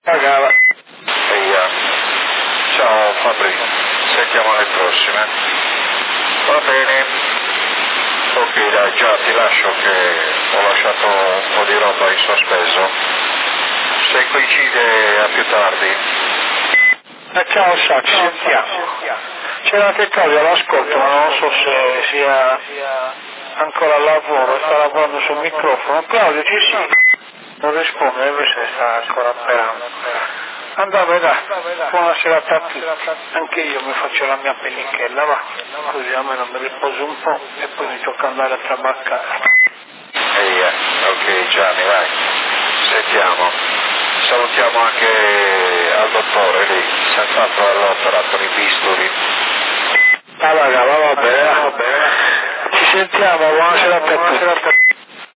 Pagava. Ciao Fabri, sentiamo alle prossime. Va bene. Ok dai, già ti lascio che ho lasciato un po' di roba in sospeso. Se coincide a più tardi. Ciao Sa, ci sentiamo. C'era anche Claudio all'ascolto, ma non so se sia ancora al lavoro, sta lavorando sul microfono. Claudio ci sia. Non risponde, invece sta ancora sperando. Andate dai, buonasera a tutti. Anche io mi faccio la mia pellichella, va. Così almeno mi riposo un po' e poi mi tocca andare a trabaccare. Ok Gianni, vai. Sentiamo. Salutiamo anche al dottore lì, si è fatto all'opera con i bisturi. Va bene. Ci sentiamo, buonasera a tutti.